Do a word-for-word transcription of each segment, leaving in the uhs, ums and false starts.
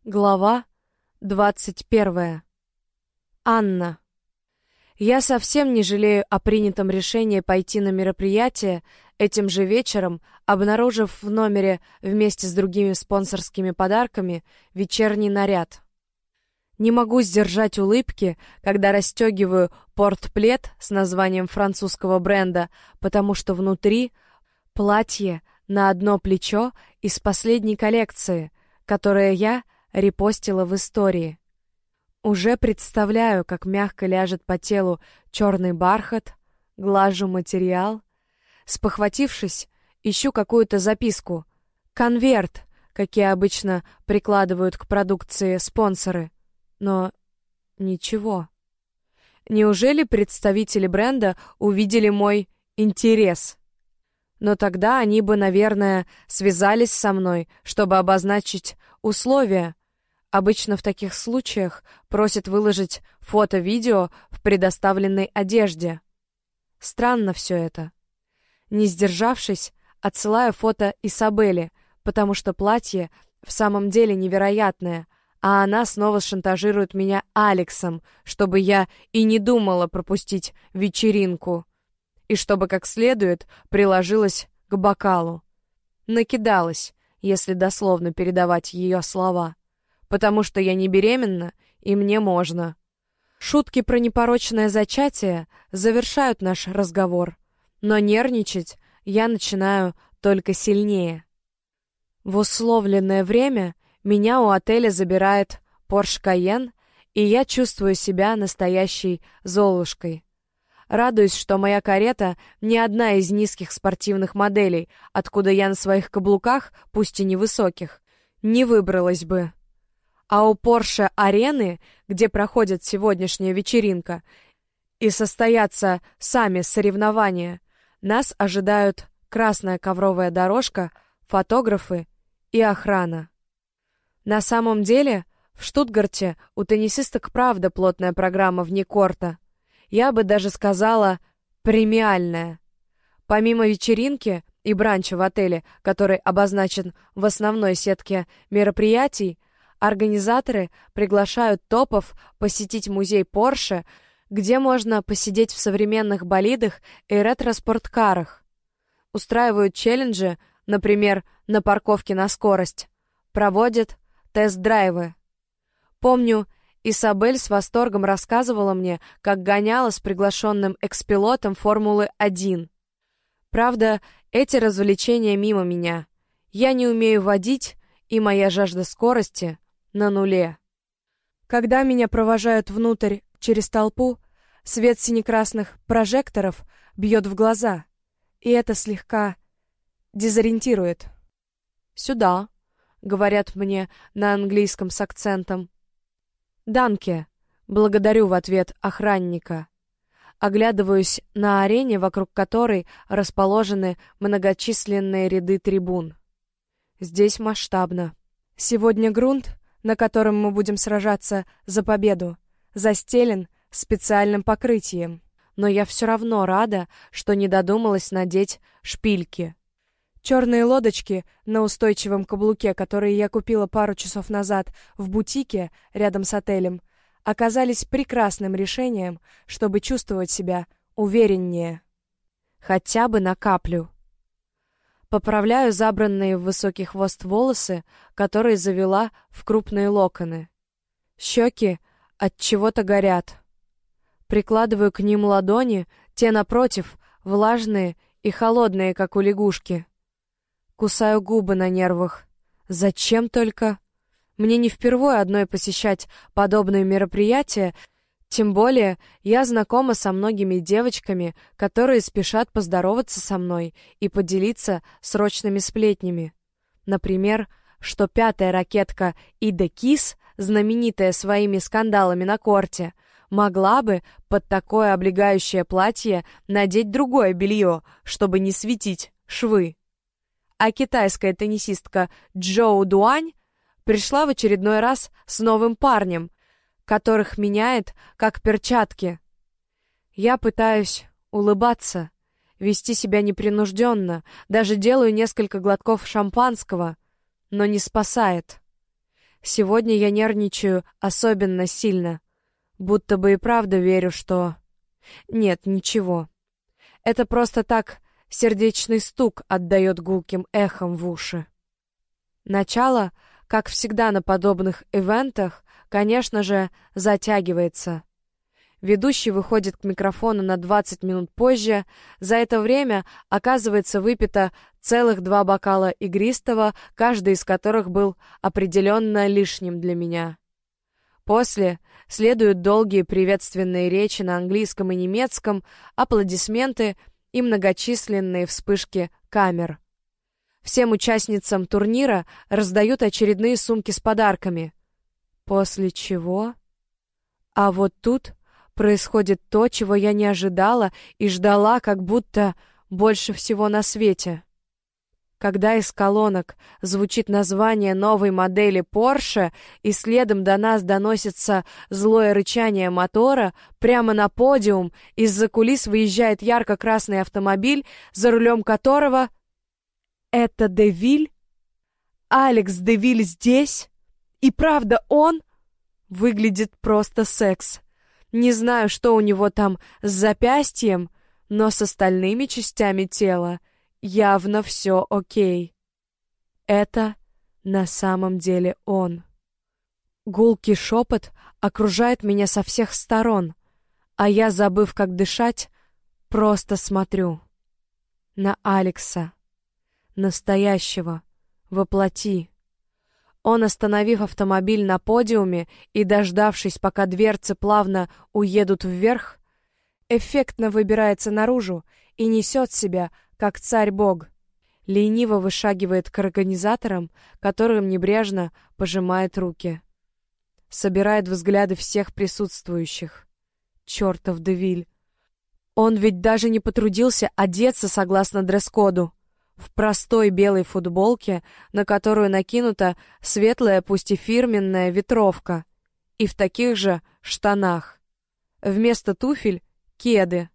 Глава двадцать первая. Анна. Я совсем не жалею о принятом решении пойти на мероприятие этим же вечером, обнаружив в номере вместе с другими спонсорскими подарками вечерний наряд. Не могу сдержать улыбки, когда расстегиваю портплет с названием французского бренда, потому что внутри платье на одно плечо из последней коллекции, которое я репостила в истории. Уже представляю, как мягко ляжет по телу черный бархат, глажу материал. Спохватившись, ищу какую-то записку. Конверт, какие обычно прикладывают к продукции спонсоры. Но ничего. Неужели представители бренда увидели мой интерес? Но тогда они бы, наверное, связались со мной, чтобы обозначить условия. Обычно в таких случаях просят выложить фото-видео в предоставленной одежде. Странно все это. Не сдержавшись, отсылаю фото Исабелле, потому что платье в самом деле невероятное, а она снова шантажирует меня Алексом, чтобы я и не думала пропустить вечеринку, и чтобы как следует приложилась к бокалу. Накидалась, если дословно передавать ее слова. Потому что я не беременна, и мне можно. Шутки про непорочное зачатие завершают наш разговор, но нервничать я начинаю только сильнее. В условленное время меня у отеля забирает Porsche Cayenne, и я чувствую себя настоящей Золушкой. Радуюсь, что моя карета не одна из низких спортивных моделей, откуда я на своих каблуках, пусть и невысоких, не выбралась бы. А у Порше-арены, где проходит сегодняшняя вечеринка, и состоятся сами соревнования, нас ожидают красная ковровая дорожка, фотографы и охрана. На самом деле, в Штутгарте у теннисисток правда плотная программа вне корта. Я бы даже сказала, премиальная. Помимо вечеринки и бранча в отеле, который обозначен в основной сетке мероприятий, организаторы приглашают топов посетить музей Порше, где можно посидеть в современных болидах и ретро-спорткарах. Устраивают челленджи, например, на парковке на скорость. Проводят тест-драйвы. Помню, Исабель с восторгом рассказывала мне, как гоняла с приглашенным экс-пилотом Формулы один. Правда, эти развлечения мимо меня. Я не умею водить, и моя жажда скорости на нуле. Когда меня провожают внутрь через толпу, свет сине-красных прожекторов бьет в глаза, и это слегка дезориентирует. «Сюда», — говорят мне на английском с акцентом. «Данке», — благодарю в ответ охранника. Оглядываюсь на арене, вокруг которой расположены многочисленные ряды трибун. Здесь масштабно. Сегодня грунт, на котором мы будем сражаться за победу, застелен специальным покрытием, но я все равно рада, что не додумалась надеть шпильки. Черные лодочки на устойчивом каблуке, которые я купила пару часов назад в бутике рядом с отелем, оказались прекрасным решением, чтобы чувствовать себя увереннее. Хотя бы на каплю. Поправляю забранные в высокий хвост волосы, которые завела в крупные локоны. Щеки от чего-то горят. Прикладываю к ним ладони, те напротив, влажные и холодные, как у лягушки. Кусаю губы на нервах. Зачем только? Мне не впервые одной посещать подобные мероприятия, тем более я знакома со многими девочками, которые спешат поздороваться со мной и поделиться срочными сплетнями. Например, что пятая ракетка Ида Кис, знаменитая своими скандалами на корте, могла бы под такое облегающее платье надеть другое белье, чтобы не светить швы. А китайская теннисистка Джоу Дуань пришла в очередной раз с новым парнем, которых меняет как перчатки. Я пытаюсь улыбаться, вести себя непринужденно, даже делаю несколько глотков шампанского, но не спасает. Сегодня я нервничаю особенно сильно, будто бы и правда верю, что... Нет, ничего. Это просто так сердечный стук отдает гулким эхом в уши. Начало, как всегда на подобных ивентах, конечно же, затягивается. Ведущий выходит к микрофону на двадцать минут позже. За это время, оказывается, выпито целых два бокала игристого, каждый из которых был определенно лишним для меня. После следуют долгие приветственные речи на английском и немецком, аплодисменты и многочисленные вспышки камер. Всем участницам турнира раздают очередные сумки с подарками. После чего... А вот тут происходит то, чего я не ожидала и ждала, как будто больше всего на свете. Когда из колонок звучит название новой модели Porsche и следом до нас доносится злое рычание мотора, прямо на подиум из-за кулис выезжает ярко-красный автомобиль, за рулем которого... Это де Виль? Алекс де Виль здесь? И правда он? Выглядит просто секс. Не знаю, что у него там с запястьем, но с остальными частями тела явно все окей. Это на самом деле он. Гулкий шепот окружает меня со всех сторон, а я, забыв, как дышать, просто смотрю на Алекса, настоящего, воплоти. Он, остановив автомобиль на подиуме и дождавшись, пока дверцы плавно уедут вверх, эффектно выбирается наружу и несет себя, как царь-бог. Лениво вышагивает к организаторам, которым небрежно пожимает руки. Собирает взгляды всех присутствующих. Чертов де Виль. Он ведь даже не потрудился одеться согласно дресс-коду. В простой белой футболке, на которую накинута светлая, пусть и фирменная, ветровка, и в таких же штанах. Вместо туфель — кеды.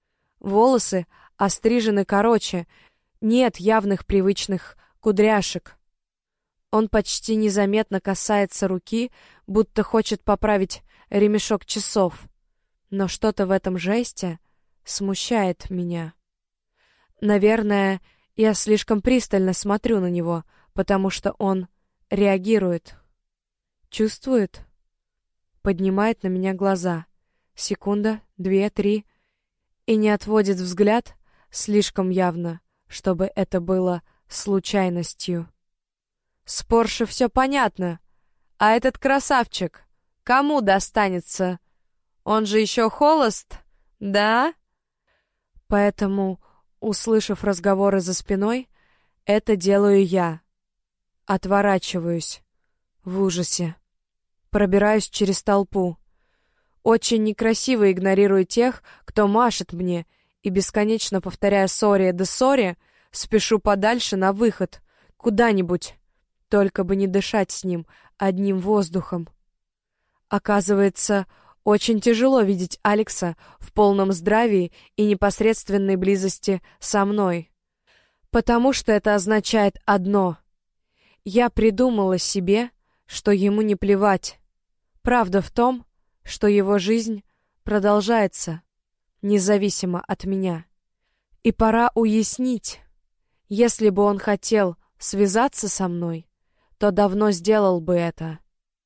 Волосы острижены короче, нет явных привычных кудряшек. Он почти незаметно касается руки, будто хочет поправить ремешок часов. Но что-то в этом жесте смущает меня. Наверное, я слишком пристально смотрю на него, потому что он реагирует. Чувствует? Поднимает на меня глаза. Секунда, две, три. И не отводит взгляд слишком явно, чтобы это было случайностью. С Порше все понятно. А этот красавчик кому достанется? Он же еще холост, да? Поэтому... Услышав разговоры за спиной, это делаю я. Отворачиваюсь. В ужасе. Пробираюсь через толпу. Очень некрасиво игнорирую тех, кто машет мне, и, бесконечно повторяя «сори» да «сори», спешу подальше на выход, куда-нибудь, только бы не дышать с ним одним воздухом. Оказывается, очень тяжело видеть Алекса в полном здравии и непосредственной близости со мной. Потому что это означает одно. Я придумала себе, что ему не плевать. Правда в том, что его жизнь продолжается, независимо от меня. И пора уяснить, если бы он хотел связаться со мной, то давно сделал бы это.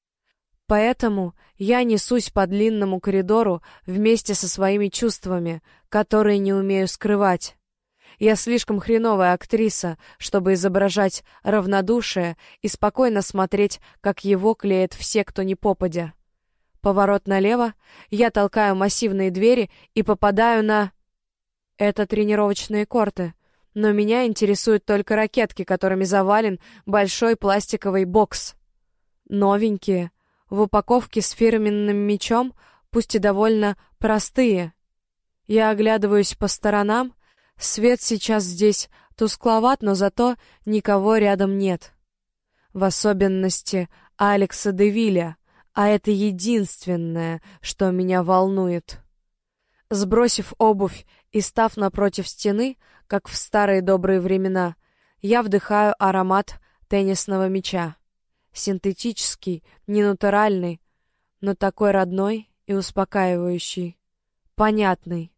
Поэтому я несусь по длинному коридору вместе со своими чувствами, которые не умею скрывать. Я слишком хреновая актриса, чтобы изображать равнодушие и спокойно смотреть, как его клеят все, кто не попадя. Поворот налево, я толкаю массивные двери и попадаю на... Это тренировочные корты, но меня интересуют только ракетки, которыми завален большой пластиковый бокс. Новенькие, в упаковке с фирменным мячом, пусть и довольно простые. Я оглядываюсь по сторонам, свет сейчас здесь тускловат, но зато никого рядом нет. В особенности Алекса де Виля, а это единственное, что меня волнует. Сбросив обувь и став напротив стены, как в старые добрые времена, я вдыхаю аромат теннисного мяча. Синтетический, ненатуральный, но такой родной и успокаивающий. Понятный.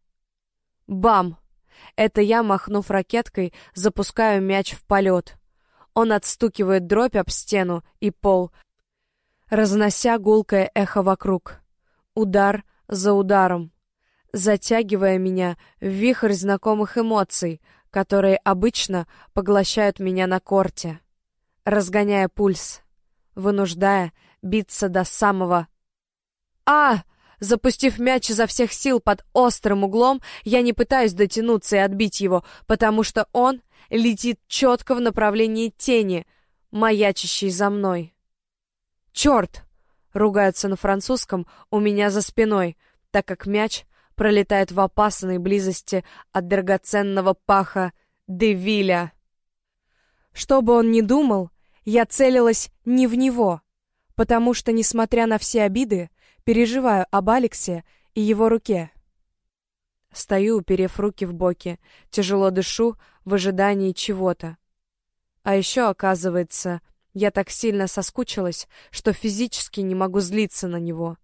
Бам! Это я, махнув ракеткой, запускаю мяч в полет. Он отстукивает дробь об стену и пол, разнося гулкое эхо вокруг. Удар за ударом, затягивая меня в вихрь знакомых эмоций, которые обычно поглощают меня на корте, разгоняя пульс, вынуждая биться до самого... А! Запустив мяч изо всех сил под острым углом, я не пытаюсь дотянуться и отбить его, потому что он летит четко в направлении тени, маячащей за мной. «Черт!» — ругаются на французском у меня за спиной, так как мяч пролетает в опасной близости от драгоценного паха Девиля. Что бы он ни думал, я целилась не в него, потому что, несмотря на все обиды, переживаю об Алексе и его руке. Стою, уперев руки в боки, тяжело дышу в ожидании чего-то. А еще, оказывается, я так сильно соскучилась, что физически не могу злиться на него.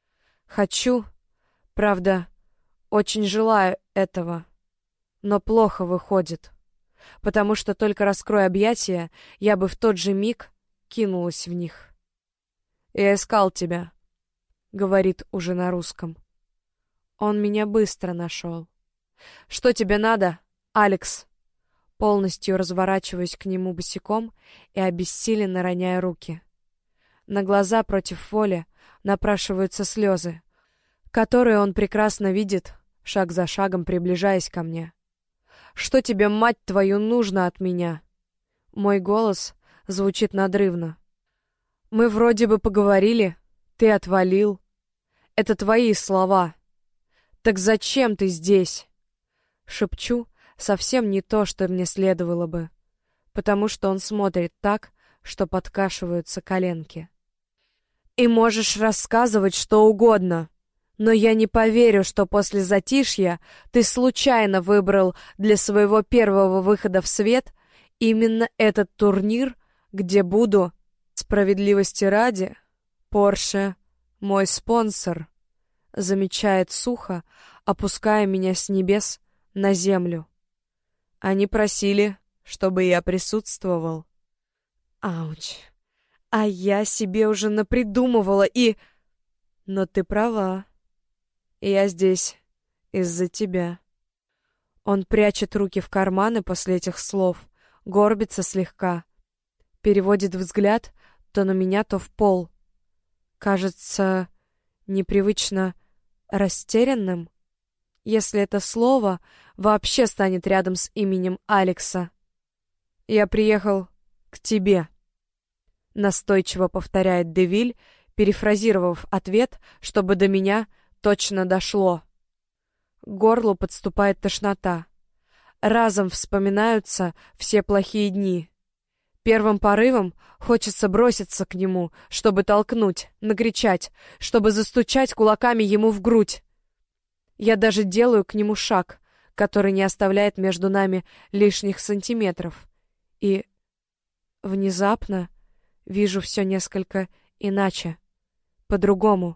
Хочу, правда, очень желаю этого, но плохо выходит, потому что только раскрою объятия, я бы в тот же миг кинулась в них. «Я искал тебя», — говорит уже на русском. Он меня быстро нашел. «Что тебе надо, Алекс?» Полностью разворачиваюсь к нему босиком и обессиленно роняя руки. На глаза против воли напрашиваются слезы, которые он прекрасно видит, шаг за шагом приближаясь ко мне. «Что тебе, мать твою, нужно от меня?» Мой голос звучит надрывно. «Мы вроде бы поговорили, ты отвалил. Это твои слова. Так зачем ты здесь?» Шепчу совсем не то, что мне следовало бы, потому что он смотрит так, что подкашиваются коленки. «И можешь рассказывать что угодно, но я не поверю, что после затишья ты случайно выбрал для своего первого выхода в свет именно этот турнир, где буду, справедливости ради, Порше — мой спонсор», замечает сухо, опуская меня с небес на землю. «Они просили, чтобы я присутствовал». Ауч. А я себе уже напридумывала и... Но ты права. Я здесь из-за тебя. Он прячет руки в карманы после этих слов, горбится слегка, переводит взгляд то на меня, то в пол. Кажется, непривычно растерянным, если это слово вообще станет рядом с именем Алекса. «Я приехал к тебе», — настойчиво повторяет Девиль, перефразировав ответ, чтобы до меня точно дошло. К горлу подступает тошнота. Разом вспоминаются все плохие дни. Первым порывом хочется броситься к нему, чтобы толкнуть, накричать, чтобы застучать кулаками ему в грудь. Я даже делаю к нему шаг, который не оставляет между нами лишних сантиметров. И внезапно вижу все несколько иначе, по-другому.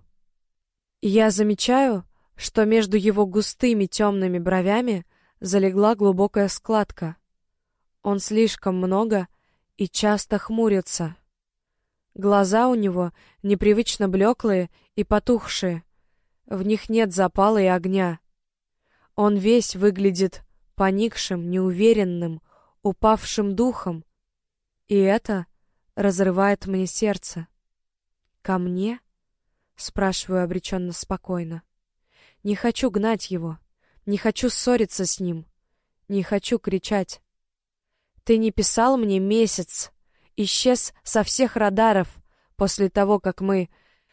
Я замечаю, что между его густыми темными бровями залегла глубокая складка. Он слишком много и часто хмурится. Глаза у него непривычно блеклые и потухшие. В них нет запала и огня. Он весь выглядит поникшим, неуверенным, упавшим духом. И это разрывает мне сердце. «Ко мне?» — спрашиваю обреченно спокойно. Не хочу гнать его, не хочу ссориться с ним, не хочу кричать. «Ты не писал мне месяц, исчез со всех радаров после того, как мы...»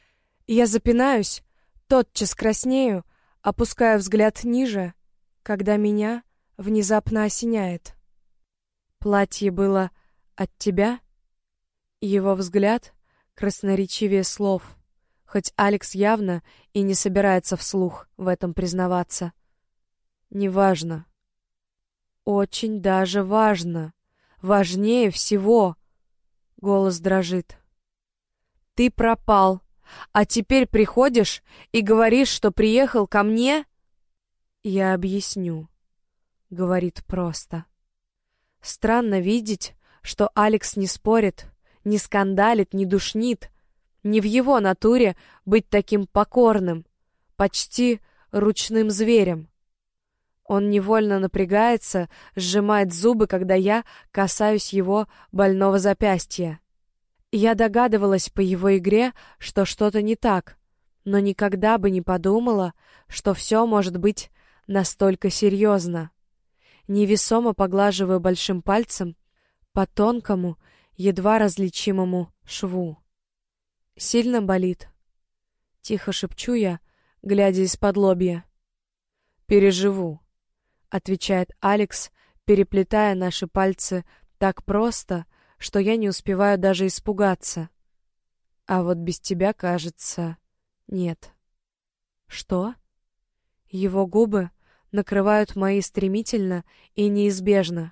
Я запинаюсь, тотчас краснею, опуская взгляд ниже, когда меня внезапно осеняет. «Платье было от тебя?» Его взгляд красноречивее слов, хоть Алекс явно и не собирается вслух в этом признаваться. «Неважно». «Очень даже важно. Важнее всего». Голос дрожит. Ты пропал, а теперь приходишь и говоришь, что приехал ко мне? Я объясню, говорит просто. Странно видеть, что Алекс не спорит, не скандалит, не душнит. Не в его натуре быть таким покорным, почти ручным зверем. Он невольно напрягается, сжимает зубы, когда я касаюсь его больного запястья. Я догадывалась по его игре, что что-то не так, но никогда бы не подумала, что все может быть настолько серьезно. Невесомо поглаживаю большим пальцем по тонкому, едва различимому шву. Сильно болит? Тихо шепчу я, глядя из-под лобья. Переживу, отвечает Алекс, переплетая наши пальцы так просто, что я не успеваю даже испугаться. А вот без тебя, кажется, нет. Что? Его губы накрывают мои стремительно и неизбежно.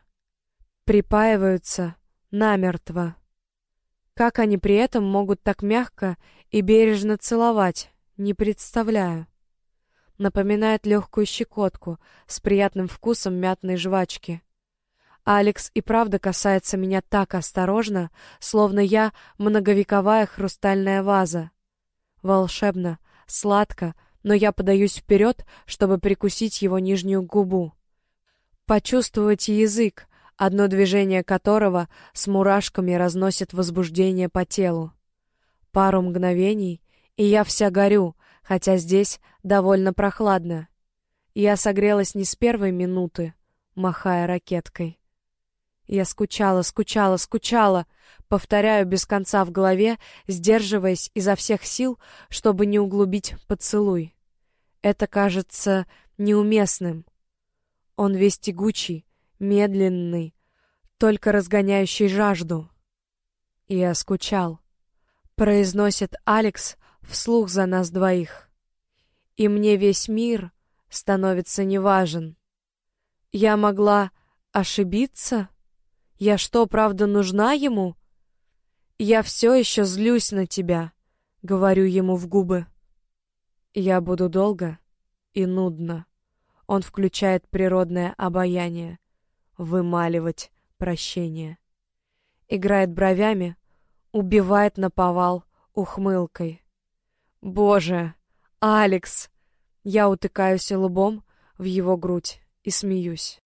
Припаиваются намертво. Как они при этом могут так мягко и бережно целовать, не представляю. Напоминает легкую щекотку с приятным вкусом мятной жвачки. Алекс и правда касается меня так осторожно, словно я многовековая хрустальная ваза. Волшебно, сладко, но я подаюсь вперед, чтобы прикусить его нижнюю губу. Почувствовать язык, одно движение которого с мурашками разносит возбуждение по телу. Пару мгновений, и я вся горю, хотя здесь довольно прохладно. Я согрелась не с первой минуты, махая ракеткой. Я скучала, скучала, скучала, повторяю без конца в голове, сдерживаясь изо всех сил, чтобы не углубить поцелуй. Это кажется неуместным. Он весь тягучий, медленный, только разгоняющий жажду. Я скучал, произносит Алекс вслух за нас двоих. И мне весь мир становится неважен. Я могла ошибиться? Я что, правда нужна ему? Я все еще злюсь на тебя, говорю ему в губы. Я буду долго и нудно. Он включает природное обаяние, вымаливать прощение. Играет бровями, убивает наповал ухмылкой. Боже, Алекс! Я утыкаюсь лбом в его грудь и смеюсь.